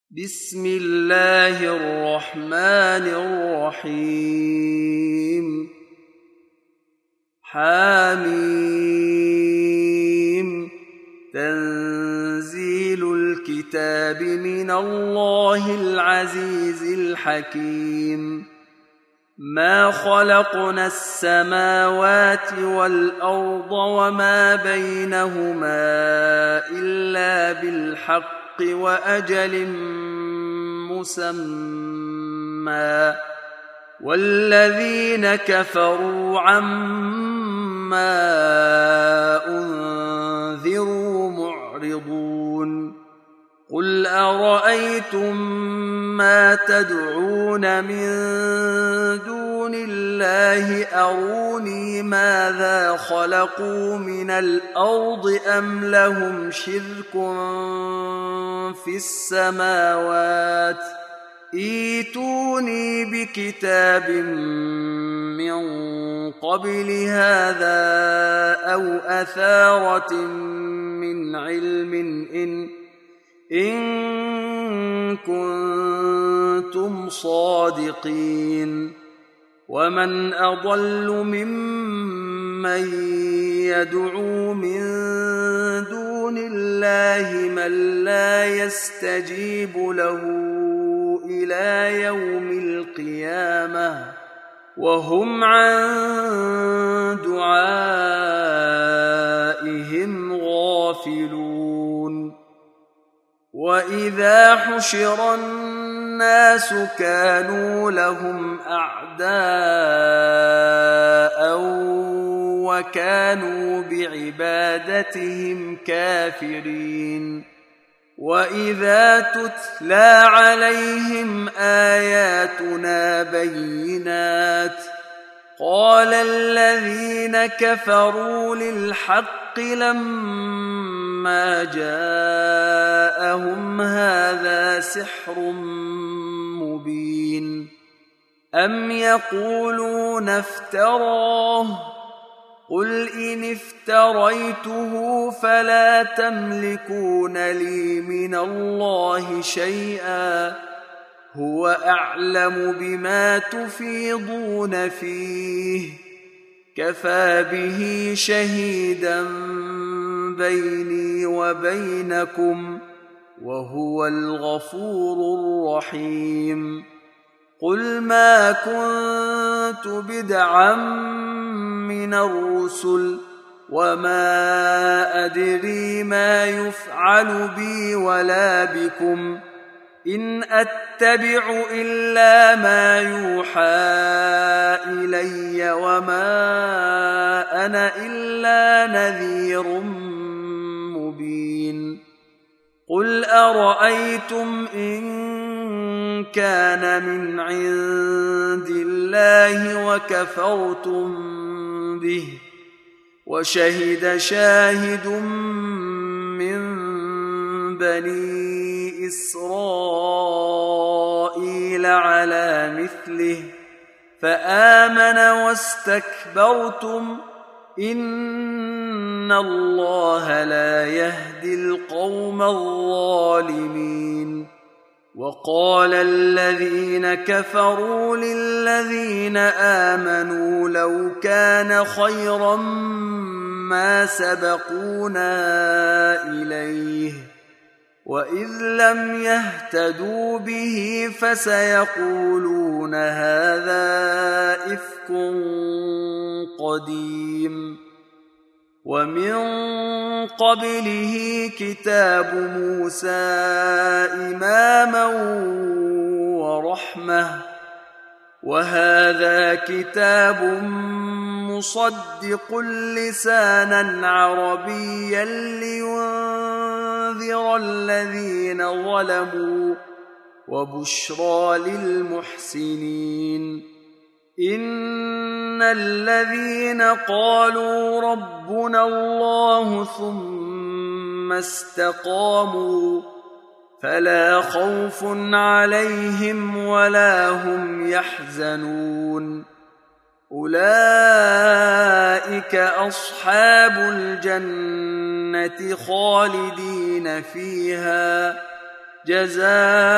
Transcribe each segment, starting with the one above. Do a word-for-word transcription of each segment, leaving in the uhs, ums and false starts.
بسم الله الرحمن الرحيم حاميم تنزيل الكتاب من الله العزيز الحكيم ما خلقنا السماوات والأرض وما بينهما إلا بالحق وأجل مسمى والذين كفروا عما أنذروا معرضون قل أرأيتم ما تدعون من دون الله أروني ماذا خلقوا من الأرض أم لهم شرك في السماوات ائتوني بكتاب من قبل هذا أو أثارة من علم إن إن كنتم صادقين ومن أضل ممن يدعو من دون الله من لا يستجيب له إلى يوم القيامة وهم عن دعائهم غافلون وإذا حشر الناس كانوا لهم أعداء وكانوا بعبادتهم كافرين وإذا تتلى عليهم آياتنا بينات قال الذين كفروا للحق لما جاءهم هذا سحر مبين أم يقولون افتراه قل إن افتريته فلا تملكون لي من الله شيئا هو أعلم بما تفيضون فيه كفى به شهيدا بيني وبينكم وهو الغفور الرحيم قل ما كنت بدعا من الرسل وما أدري ما يفعل بي ولا بكم إن أتبع إلا ما يوحى إلي وما أنا إلا نذير مبين قل أرأيتم إن كان من عند الله وكفرتم به وشهد شاهد من بني إسرائيل على مثله فآمن واستكبرتم إن الله لا يهدي القوم الظالمين وقال الذين كفروا للذين آمنوا لو كان خيرا ما سبقونا إليه وإذ لم يهتدوا به فسيقولون هذا إفك قديم ومن قبله كتاب موسى إماما ورحمة وهذا كتاب مصدق لسانا عربيا لينذر الذين ظلموا وبشرى للمحسنين إن الذين قالوا ربنا الله ثم استقاموا فلا خوف عليهم ولا هم يحزنون أولئك أصحاب الجنة خالدين فيها جزاء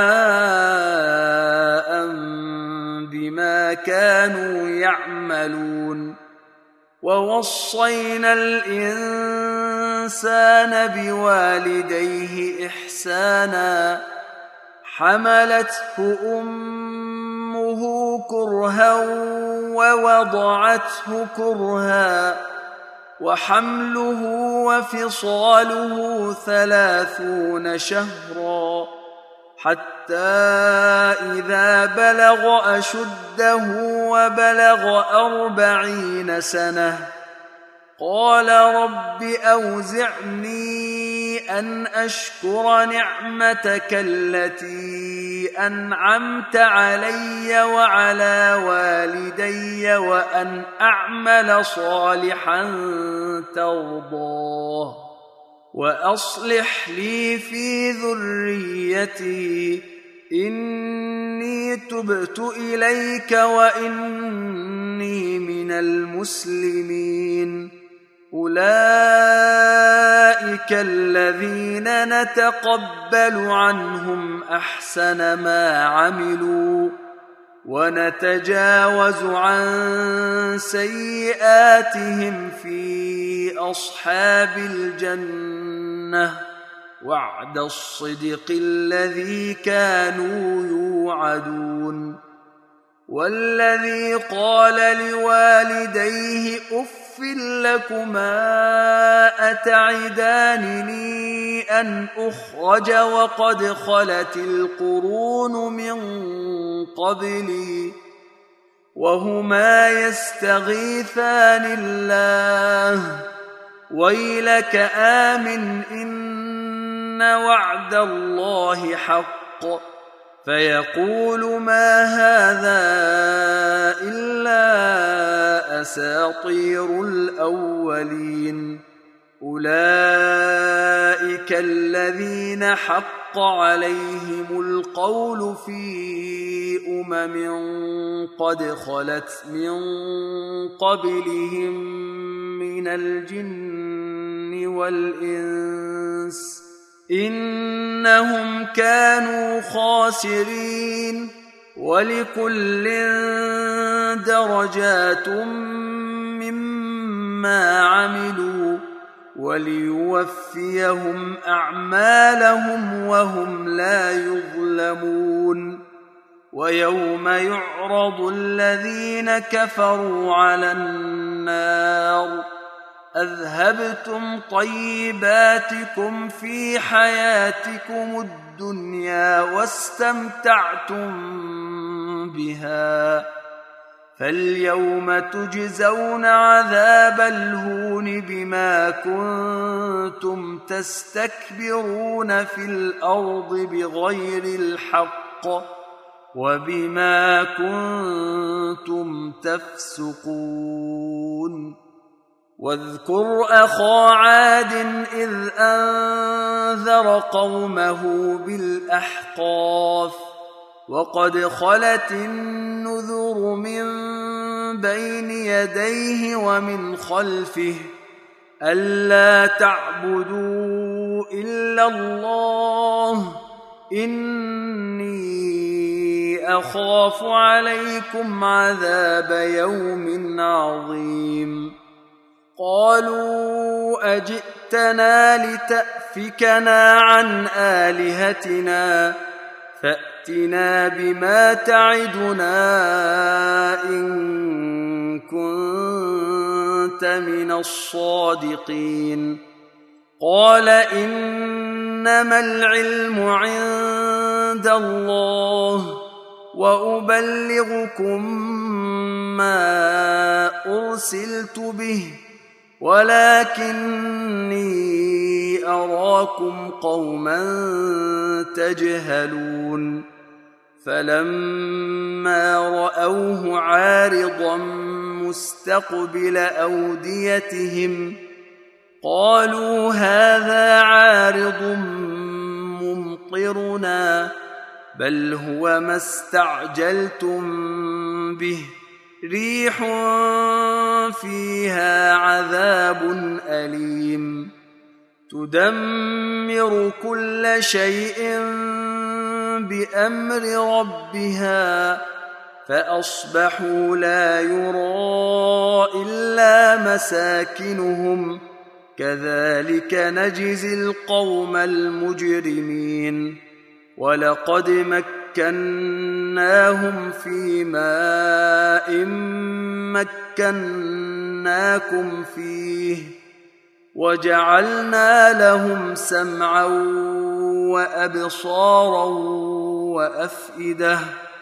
بما كانوا يعملون. ووصينا الإنسان بوالديه إحسانا حملته أمه كرها ووضعته كرها وحمله وفصاله ثلاثون شهرا حتى إذا بلغ أشده وبلغ أربعين سنة قال رب أوزعني أن أشكر نعمتك التي أنعمت علي وعلى والدي وأن أعمل صالحا ترضاه وأصلح لي في ذريتي إني تبت إليك وإني من المسلمين. أولئك الذين نتقبل عنهم أحسن ما عملوا ونتجاوز عن سيئاتهم في أصحاب الجنة وعد الصدق الذي كانوا يوعدون. والذي قال لوالديه أف لكما أتعدانني أن أخرج وقد خلت القرون من قبلي وهما يستغيثان الله ويلك آمن إن وعد الله حق فيقول ما هذا إلا أساطير الأولين. أولئك الذين حق عليهم القول في أمم قد خلت من قبلهم من الجن والإنس إنهم كانوا خاسرين. ولكل درجات مما عملوا وليوفيهم أعمالهم وهم لا يظلمون. ويوم يعرض الذين كفروا على النار أذهبتم طيباتكم في حياتكم الدنيا واستمتعتم بها فاليوم تجزون عذاب الهون بما كنتم تستكبرون في الأرض بغير الحق وبما كنتم تفسقون. واذكر أخا عاد إذ أنذر قومه بالأحقاف وقد خلت النذر من بين يديه ومن خلفه ألا تعبدوا إلا الله إني أخاف عليكم عذاب يوم عظيم. قالوا أجئتنا لتأفكنا عن آلهتنا فأتنا بما تعدنا إن كنت من الصادقين. قال إنما العلم عند الله وأبلغكم ما أرسلت به ولكني أراكم قوما تجهلون. فلما رأوه عارضا مستقبل أوديتهم قالوا هذا عارض ممطرنا بل هو ما استعجلتم به ريح فيها عذاب أليم تدمر كل شيء بأمر ربها فأصبحوا لا يرى إلا مساكنهم كذلك نجزي القوم المجرمين ولقد مكناهم في ماء مكناكم فيه وجعلنا لهم سمعا وأبصارا وأفئدة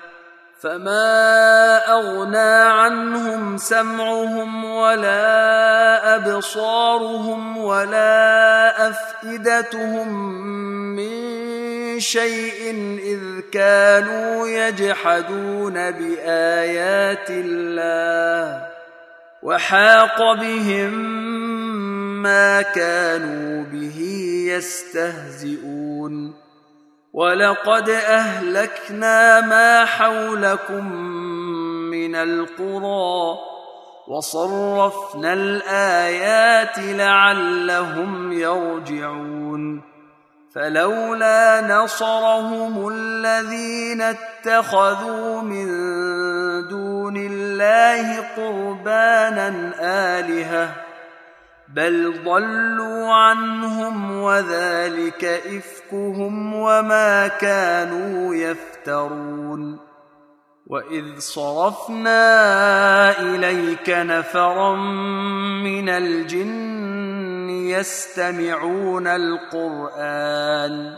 فما أغنى عنهم سمعهم ولا أبصارهم ولا أفئدتهم من شيء إذ كانوا يجحدون بآيات الله وحاق بهم ما كانوا به يستهزئون ولقد أهلكنا ما حولكم من القرى وصرفنا الآيات لعلهم يرجعون فلولا نصرهم الذين اتخذوا من دون الله قربانا آلهة بل ضلوا عنهم وذلك إفكهم وما كانوا يفترون وإذ صرفنا إليك نفرا من الجن يستمعون القرآن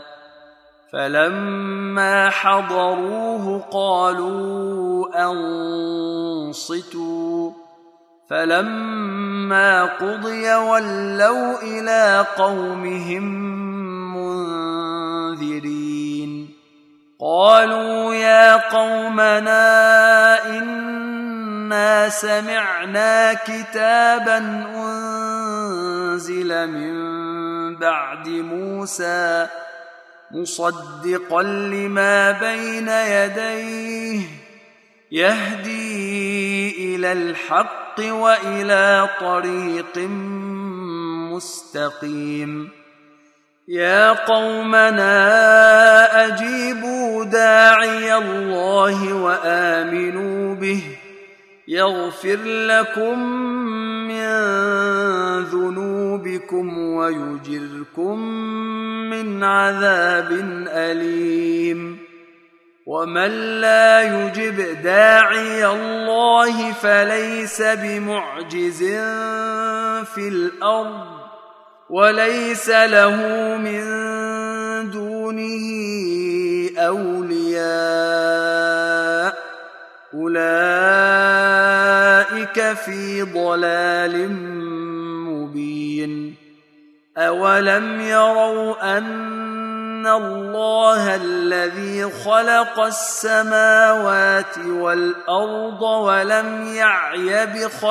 فلما حضروه قالوا أنصتوا فلما قضي ولوا إلى قومهم منذرين قالوا يا قومنا إنا سمعنا كتابا أنزل من بعد موسى مصدقا لما بين يديه يهدي إلى الحق وإلى طريق مستقيم يا قومنا أجيبوا داعي الله وآمنوا به يغفر لكم من ذنوبكم ويجركم من عذاب أليم ومن لا يجب داعي الله فليس بمعجز في الأرض وليس له من دونه أولياء أولئك في ضلال مبين أولم يروا أن الله الذي خلق السماوات والأرض ولم يعي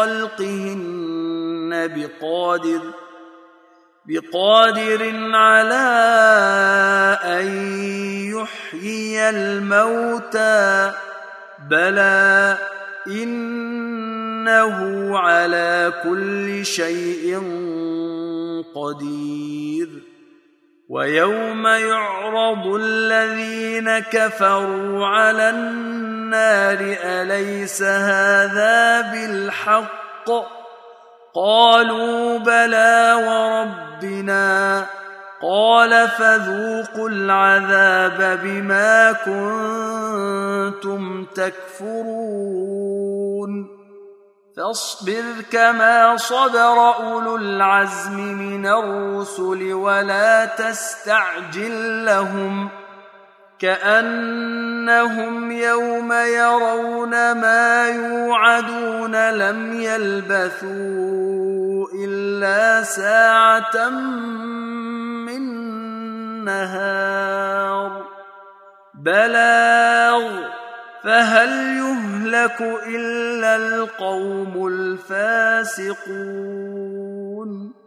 بخلقهن بقادر بقادر على أن يحيي الموتى بلى إنه على كل شيء قدير ويوم يعرض الذين كفروا على النار أليس هذا بالحق قالوا بلى وربنا قال فذوقوا العذاب بما كنتم تكفرون فاصبر كما صبر أولو العزم من الرسل ولا تستعجل لهم كأنهم يوم يرون ما يوعدون لم يلبثوا إلا ساعة من نهار بلاغ فهل يهلك إلا القوم الفاسقون